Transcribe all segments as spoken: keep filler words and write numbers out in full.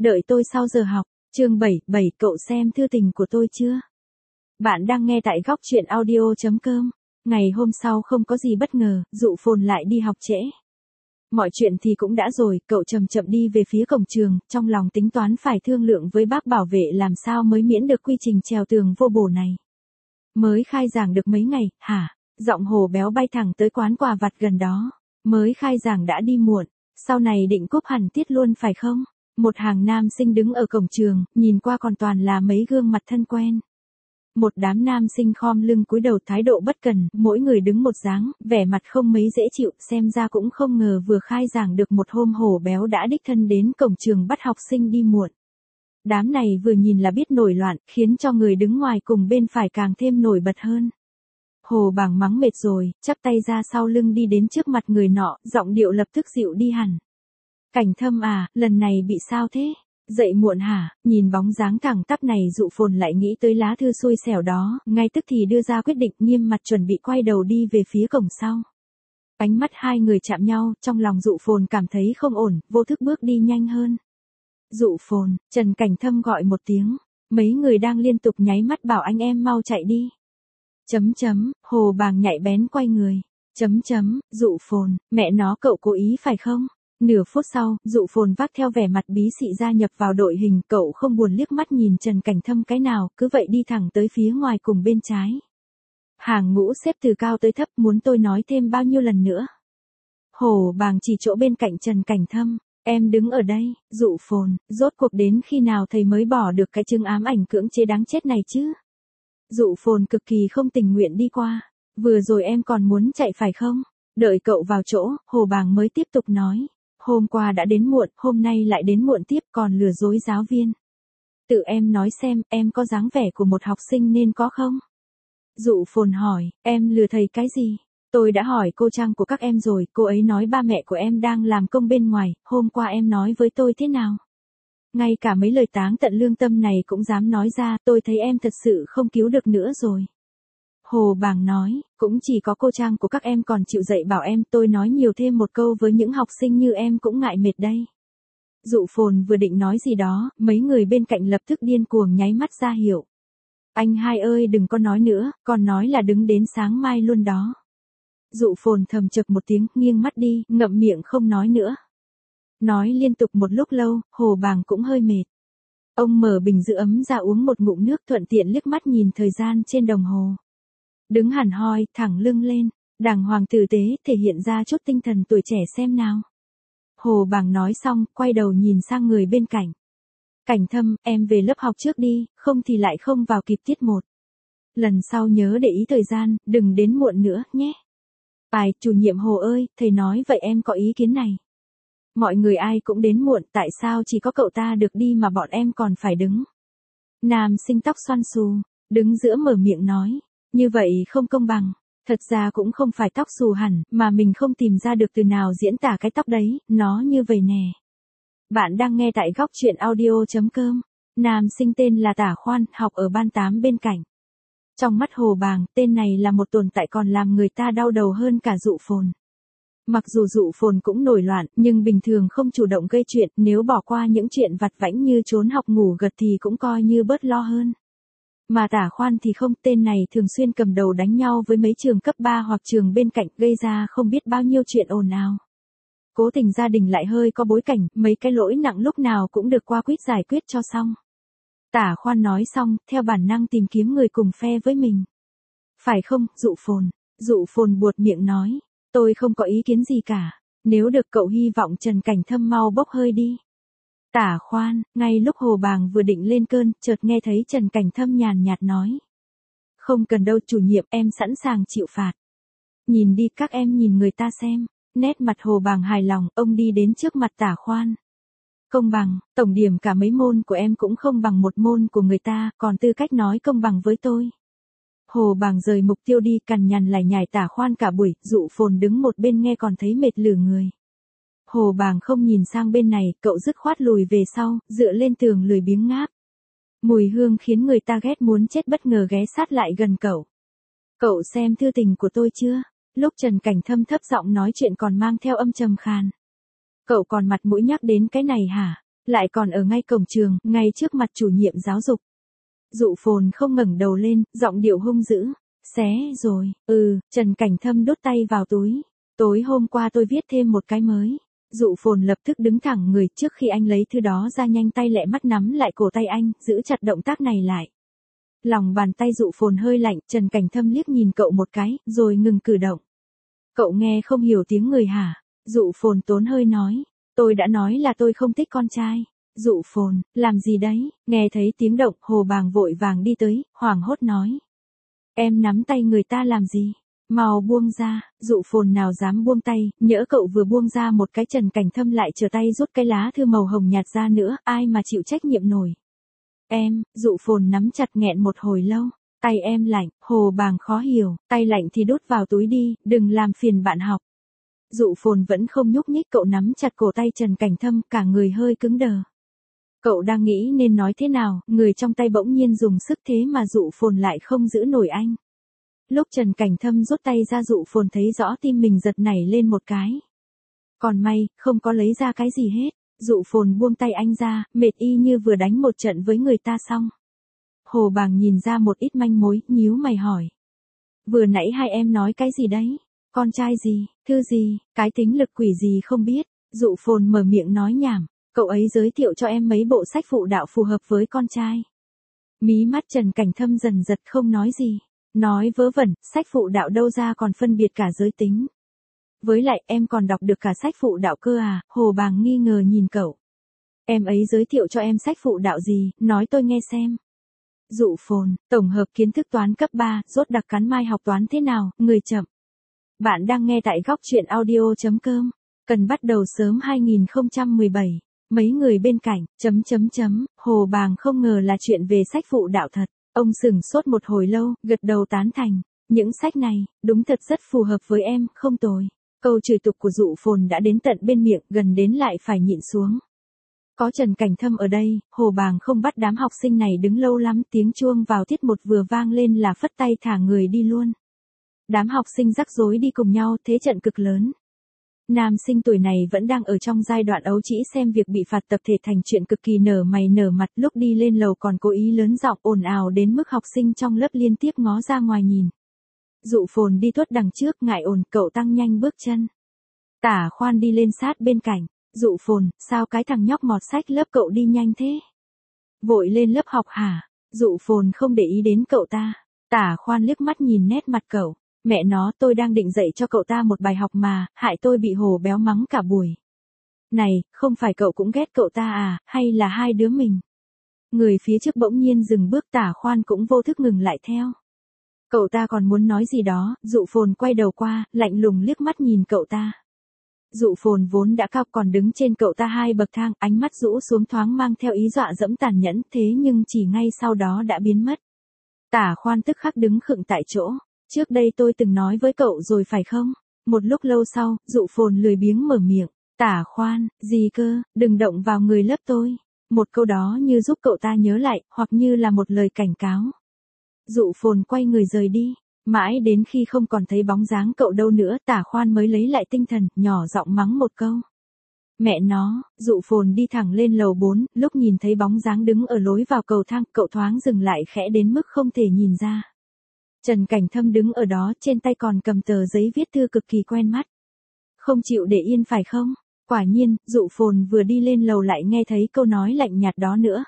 Đợi tôi sau giờ học. Chương bảy, bảy cậu xem thư tình của tôi chưa? Bạn đang nghe tại góc truyện audio chấm com. Ngày hôm sau không có gì bất ngờ, Dụ Phồn lại đi học trễ. Mọi chuyện thì cũng đã rồi, cậu chậm chậm đi về phía cổng trường, trong lòng tính toán phải thương lượng với bác bảo vệ làm sao mới miễn được quy trình trèo tường vô bổ này. Mới khai giảng được mấy ngày, hả? Giọng Hồ béo bay thẳng tới quán quà vặt gần đó. Mới khai giảng đã đi muộn, sau này định cúp hẳn tiết luôn phải không? Một hàng nam sinh đứng ở cổng trường, nhìn qua còn toàn là mấy gương mặt thân quen. Một đám nam sinh khom lưng cúi đầu thái độ bất cần, mỗi người đứng một dáng, vẻ mặt không mấy dễ chịu, xem ra cũng không ngờ vừa khai giảng được một hôm Hồ béo đã đích thân đến cổng trường bắt học sinh đi muộn. Đám này vừa nhìn là biết nổi loạn, khiến cho người đứng ngoài cùng bên phải càng thêm nổi bật hơn. Hồ bảng mắng mệt rồi, chắp tay ra sau lưng đi đến trước mặt người nọ, giọng điệu lập tức dịu đi hẳn. Cảnh Thâm à, lần này bị sao thế? Dậy muộn hả? Nhìn bóng dáng thẳng tắp này Dụ Phồn lại nghĩ tới lá thư xui xẻo đó, ngay tức thì đưa ra quyết định nghiêm mặt chuẩn bị quay đầu đi về phía cổng sau. Ánh mắt hai người chạm nhau, trong lòng Dụ Phồn cảm thấy không ổn, vô thức bước đi nhanh hơn. Dụ Phồn, Trần Cảnh Thâm gọi một tiếng, mấy người đang liên tục nháy mắt bảo anh em mau chạy đi. Chấm chấm, Hồ bàng nhạy bén quay người. Chấm chấm, Dụ Phồn, mẹ nó cậu cố ý phải không? Nửa phút sau, Dụ Phồn vác theo vẻ mặt bí xị gia nhập vào đội hình, cậu không buồn liếc mắt nhìn Trần Cảnh Thâm cái nào, cứ vậy đi thẳng tới phía ngoài cùng bên trái. Hàng ngũ xếp từ cao tới thấp, muốn tôi nói thêm bao nhiêu lần nữa? Hồ bàng chỉ chỗ bên cạnh Trần Cảnh Thâm, em đứng ở đây. Dụ Phồn, rốt cuộc đến khi nào thầy mới bỏ được cái chứng ám ảnh cưỡng chế đáng chết này chứ? Dụ Phồn cực kỳ không tình nguyện đi qua, vừa rồi em còn muốn chạy phải không? Đợi cậu vào chỗ, Hồ bàng mới tiếp tục nói. Hôm qua đã đến muộn, hôm nay lại đến muộn tiếp, còn lừa dối giáo viên. Tự em nói xem, em có dáng vẻ của một học sinh nên có không? Dụ Phồn hỏi, em lừa thầy cái gì? Tôi đã hỏi cô Trang của các em rồi, cô ấy nói ba mẹ của em đang làm công bên ngoài, hôm qua em nói với tôi thế nào? Ngay cả mấy lời táng tận lương tâm này cũng dám nói ra, tôi thấy em thật sự không cứu được nữa rồi. Hồ bàng nói, cũng chỉ có cô Trang của các em còn chịu dạy bảo em, tôi nói nhiều thêm một câu với những học sinh như em cũng ngại mệt đây. Dụ Phồn vừa định nói gì đó, mấy người bên cạnh lập tức điên cuồng nháy mắt ra hiệu. Anh hai ơi đừng có nói nữa, còn nói là đứng đến sáng mai luôn đó. Dụ Phồn thầm chực một tiếng, nghiêng mắt đi, ngậm miệng không nói nữa. Nói liên tục một lúc lâu, Hồ bàng cũng hơi mệt. Ông mở bình giữ ấm ra uống một ngụm nước, thuận tiện liếc mắt nhìn thời gian trên đồng hồ. Đứng hẳn hoi, thẳng lưng lên, đàng hoàng tử tế, thể hiện ra chút tinh thần tuổi trẻ xem nào. Hồ bàng nói xong, quay đầu nhìn sang người bên cạnh. Cảnh Thâm, em về lớp học trước đi, không thì lại không vào kịp tiết một. Lần sau nhớ để ý thời gian, đừng đến muộn nữa, nhé. Ai, chủ nhiệm Hồ ơi, thầy nói vậy em có ý kiến này. Mọi người ai cũng đến muộn, tại sao chỉ có cậu ta được đi mà bọn em còn phải đứng? Nam sinh tóc xoăn xù, đứng giữa mở miệng nói. Như vậy không công bằng, thật ra cũng không phải tóc xù hẳn, mà mình không tìm ra được từ nào diễn tả cái tóc đấy, nó như vậy nè. Bạn đang nghe tại góc truyện audio chấm com, nam sinh tên là Tả Khoan, học ở ban tám bên cạnh. Trong mắt Hồ bàng, tên này là một tồn tại còn làm người ta đau đầu hơn cả Dụ Phồn. Mặc dù Dụ Phồn cũng nổi loạn, nhưng bình thường không chủ động gây chuyện, nếu bỏ qua những chuyện vặt vãnh như trốn học ngủ gật thì cũng coi như bớt lo hơn. Mà Tả Khoan thì không, tên này thường xuyên cầm đầu đánh nhau với mấy trường cấp ba hoặc trường bên cạnh, gây ra không biết bao nhiêu chuyện ồn ào. Cố tình gia đình lại hơi có bối cảnh, mấy cái lỗi nặng lúc nào cũng được qua quýt giải quyết cho xong. Tả Khoan nói xong, theo bản năng tìm kiếm người cùng phe với mình. Phải không, Dụ Phồn? Dụ Phồn buột miệng nói, tôi không có ý kiến gì cả, nếu được cậu hy vọng Trần Cảnh Thâm mau bốc hơi đi. Tả Khoan, ngay lúc Hồ bàng vừa định lên cơn, chợt nghe thấy Trần Cảnh Thâm nhàn nhạt nói. Không cần đâu chủ nhiệm, em sẵn sàng chịu phạt. Nhìn đi các em nhìn người ta xem, nét mặt Hồ bàng hài lòng, ông đi đến trước mặt Tả Khoan. Công bằng, tổng điểm cả mấy môn của em cũng không bằng một môn của người ta, còn tư cách nói công bằng với tôi. Hồ bàng rời mục tiêu đi, cằn nhằn lải nhải Tả Khoan cả buổi, Dụ Phồn đứng một bên nghe còn thấy mệt lử người. Hồ bàng không nhìn sang bên này, cậu dứt khoát lùi về sau, dựa lên tường lười biếng ngáp. Mùi hương khiến người ta ghét muốn chết bất ngờ ghé sát lại gần cậu. Cậu xem thư tình của tôi chưa? Lúc Trần Cảnh Thâm thấp giọng nói chuyện còn mang theo âm trầm khàn. Cậu còn mặt mũi nhắc đến cái này hả? Lại còn ở ngay cổng trường, ngay trước mặt chủ nhiệm giáo dục. Dụ phồn không ngẩng đầu lên, giọng điệu hung dữ. Xé rồi, ừ, Trần Cảnh Thâm đút tay vào túi. Tối hôm qua tôi viết thêm một cái mới. Dụ phồn lập tức đứng thẳng người, trước khi anh lấy thư đó ra nhanh tay lẹ mắt nắm lại cổ tay anh, giữ chặt động tác này lại. Lòng bàn tay dụ phồn hơi lạnh, Trần Cảnh Thâm liếc nhìn cậu một cái, rồi ngừng cử động. Cậu nghe không hiểu tiếng người hả? Dụ phồn tốn hơi nói. Tôi đã nói là tôi không thích con trai. Dụ phồn, làm gì đấy? Nghe thấy tiếng động, Hồ Bàng vội vàng đi tới, hoảng hốt nói. Em nắm tay người ta làm gì? Mau buông ra. Dụ phồn nào dám buông tay, nhỡ cậu vừa buông ra một cái, Trần Cảnh Thâm lại trở tay rút cái lá thư màu hồng nhạt ra nữa, ai mà chịu trách nhiệm nổi. Em, dụ phồn nắm chặt nghẹn một hồi lâu. Tay em lạnh, Hồ Bàng khó hiểu, tay lạnh thì đút vào túi đi, đừng làm phiền bạn học. Dụ phồn vẫn không nhúc nhích, cậu nắm chặt cổ tay Trần Cảnh Thâm, cả người hơi cứng đờ. Cậu đang nghĩ nên nói thế nào, người trong tay bỗng nhiên dùng sức thế mà dụ phồn lại không giữ nổi anh. Lúc Trần Cảnh Thâm rút tay ra, dụ phồn thấy rõ tim mình giật nảy lên một cái. Còn may, không có lấy ra cái gì hết. Dụ phồn buông tay anh ra, mệt y như vừa đánh một trận với người ta xong. Hồ Bàng nhìn ra một ít manh mối, nhíu mày hỏi. Vừa nãy hai em nói cái gì đấy? Con trai gì, thư gì, cái tính lực quỷ gì không biết. Dụ phồn mở miệng nói nhảm. Cậu ấy giới thiệu cho em mấy bộ sách phụ đạo phù hợp với con trai. Mí mắt Trần Cảnh Thâm dần giật, không nói gì. Nói vớ vẩn, sách phụ đạo đâu ra còn phân biệt cả giới tính. Với lại em còn đọc được cả sách phụ đạo cơ à? Hồ Bàng nghi ngờ nhìn cậu. Em ấy giới thiệu cho em sách phụ đạo gì, nói tôi nghe xem. Dụ phồn, tổng hợp kiến thức toán cấp ba, rốt đặc cắn mai học toán thế nào, người chậm. Bạn đang nghe tại góc truyện audio chấm com. Cần bắt đầu sớm hai nghìn không trăm mười bảy. Mấy người bên cạnh, chấm chấm chấm, Hồ Bàng không ngờ là chuyện về sách phụ đạo thật. Ông sửng sốt một hồi lâu, gật đầu tán thành. Những sách này, đúng thật rất phù hợp với em, không tồi. Câu chửi tục của dụ phồn đã đến tận bên miệng, gần đến lại phải nhịn xuống. Có Trần Cảnh Thâm ở đây, Hồ Bàng không bắt đám học sinh này đứng lâu lắm, tiếng chuông vào tiết một vừa vang lên là phất tay thả người đi luôn. Đám học sinh rắc rối đi cùng nhau, thế trận cực lớn. Nam sinh tuổi này vẫn đang ở trong giai đoạn ấu trĩ, xem việc bị phạt tập thể thành chuyện cực kỳ nở mày nở mặt, lúc đi lên lầu còn cố ý lớn giọng ồn ào đến mức học sinh trong lớp liên tiếp ngó ra ngoài nhìn. Dụ phồn đi tuốt đằng trước, ngại ồn, cậu tăng nhanh bước chân. Tả Khoan đi lên sát bên cạnh. Dụ phồn, sao cái thằng nhóc mọt sách lớp cậu đi nhanh thế? Vội lên lớp học hả? Dụ phồn không để ý đến cậu ta. Tả Khoan liếc mắt nhìn nét mặt cậu. Mẹ nó, tôi đang định dạy cho cậu ta một bài học mà, hại tôi bị Hồ béo mắng cả buổi. Này, không phải cậu cũng ghét cậu ta à, hay là hai đứa mình? Người phía trước bỗng nhiên dừng bước, Tả Khoan cũng vô thức ngừng lại theo. Cậu ta còn muốn nói gì đó, dụ phồn quay đầu qua, lạnh lùng liếc mắt nhìn cậu ta. Dụ phồn vốn đã cao còn đứng trên cậu ta hai bậc thang, ánh mắt rũ xuống thoáng mang theo ý dọa dẫm tàn nhẫn, thế nhưng chỉ ngay sau đó đã biến mất. Tả Khoan tức khắc đứng khựng tại chỗ. Trước đây tôi từng nói với cậu rồi phải không? Một lúc lâu sau, dụ phồn lười biếng mở miệng. Tả Khoan, gì cơ, đừng động vào người lớp tôi. Một câu đó như giúp cậu ta nhớ lại, hoặc như là một lời cảnh cáo. Dụ phồn quay người rời đi. Mãi đến khi không còn thấy bóng dáng cậu đâu nữa, Tả Khoan mới lấy lại tinh thần, nhỏ giọng mắng một câu. Mẹ nó, dụ phồn đi thẳng lên lầu bốn, lúc nhìn thấy bóng dáng đứng ở lối vào cầu thang, cậu thoáng dừng lại khẽ đến mức không thể nhìn ra. Trần Cảnh Thâm đứng ở đó, trên tay còn cầm tờ giấy viết thư cực kỳ quen mắt. Không chịu để yên phải không? Quả nhiên, dụ phồn vừa đi lên lầu lại nghe thấy câu nói lạnh nhạt đó nữa.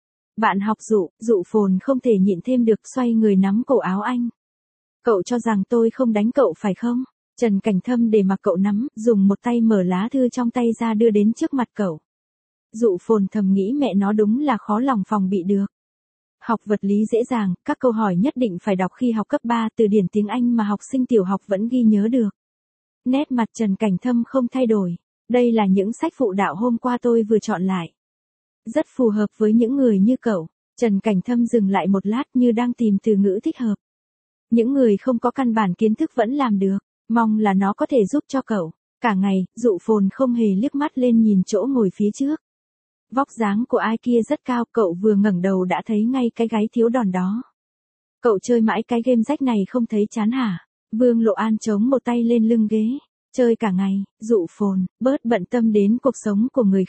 Bạn học dụ, dụ phồn không thể nhịn thêm được, xoay người nắm cổ áo anh. Cậu cho rằng tôi không đánh cậu phải không? Trần Cảnh Thâm để mặc cậu nắm, dùng một tay mở lá thư trong tay ra đưa đến trước mặt cậu. Dụ phồn thầm nghĩ mẹ nó đúng là khó lòng phòng bị được. Học vật lý dễ dàng, các câu hỏi nhất định phải đọc khi học cấp ba, từ điển tiếng Anh mà học sinh tiểu học vẫn ghi nhớ được. Nét mặt Trần Cảnh Thâm không thay đổi. Đây là những sách phụ đạo hôm qua tôi vừa chọn lại. Rất phù hợp với những người như cậu. Trần Cảnh Thâm dừng lại một lát như đang tìm từ ngữ thích hợp. Những người không có căn bản kiến thức vẫn làm được, mong là nó có thể giúp cho cậu. Cả ngày, dụ phồn không hề liếc mắt lên nhìn chỗ ngồi phía trước. Vóc dáng của ai kia rất cao, cậu vừa ngẩng đầu đã thấy ngay cái gáy thiếu đòn đó. Cậu chơi mãi cái game rách này không thấy chán hả? Vương Lộ An chống một tay lên lưng ghế. Chơi cả ngày, dụ phồn, bớt bận tâm đến cuộc sống của người khác.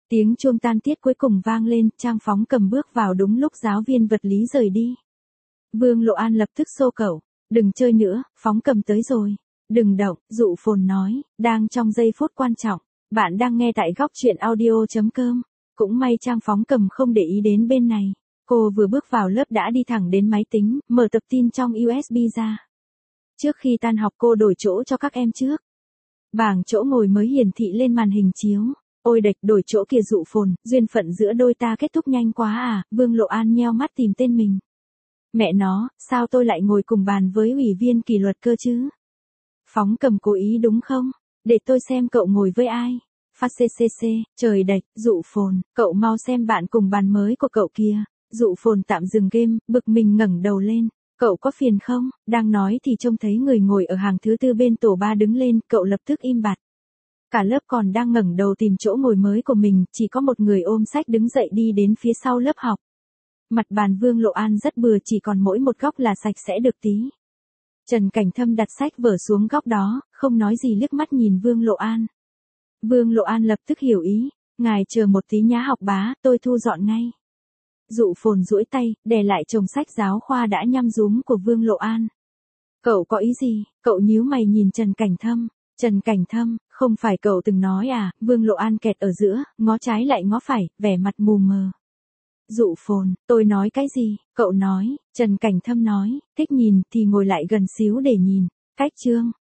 Tiếng chuông tan tiết cuối cùng vang lên, Trang Phóng Cầm bước vào đúng lúc giáo viên vật lý rời đi. Vương Lộ An lập tức xô cậu, đừng chơi nữa, Phóng Cầm tới rồi. Đừng động, Dụ Phồn nói, đang trong giây phút quan trọng. Bạn đang nghe tại góc chuyện audio.com. Cũng may Trang Phóng Cầm không để ý đến bên này. Cô vừa bước vào lớp đã đi thẳng đến máy tính, mở tập tin trong u ét bê ra. Trước khi tan học cô đổi chỗ cho các em trước. Bảng chỗ ngồi mới hiển thị lên màn hình chiếu. Ôi đệch, đổi chỗ kìa Dụ Phồn, duyên phận giữa đôi ta kết thúc nhanh quá à, Vương Lộ An nheo mắt tìm tên mình. Mẹ nó, sao tôi lại ngồi cùng bàn với ủy viên kỷ luật cơ chứ? Phóng Cầm cố ý đúng không? Để tôi xem cậu ngồi với ai. Phát ccc, trời đệch, Dụ Phồn, cậu mau xem bạn cùng bàn mới của cậu kìa. Dụ Phồn tạm dừng game, bực mình ngẩng đầu lên. Cậu có phiền không? Đang nói thì trông thấy người ngồi ở hàng thứ tư bên tổ ba đứng lên, cậu lập tức im bặt. Cả lớp còn đang ngẩng đầu tìm chỗ ngồi mới của mình, chỉ có một người ôm sách đứng dậy đi đến phía sau lớp học. Mặt bàn Vương Lộ An rất bừa, chỉ còn mỗi một góc là sạch sẽ được tí. Trần Cảnh Thâm đặt sách vở xuống góc đó, không nói gì liếc mắt nhìn Vương Lộ An. Vương Lộ An lập tức hiểu ý, ngài chờ một tí nhá học bá, tôi thu dọn ngay. Dụ Phồn duỗi tay, đè lại chồng sách giáo khoa đã nhăm rúm của Vương Lộ An. Cậu có ý gì? Cậu nhíu mày nhìn Trần Cảnh Thâm. Trần Cảnh Thâm, không phải cậu từng nói à? Vương Lộ An kẹt ở giữa, ngó trái lại ngó phải, vẻ mặt mù mờ. Dụ Phồn, tôi nói cái gì? Cậu nói, Trần Cảnh Thâm nói, thích nhìn thì ngồi lại gần xíu để nhìn. Cách chương.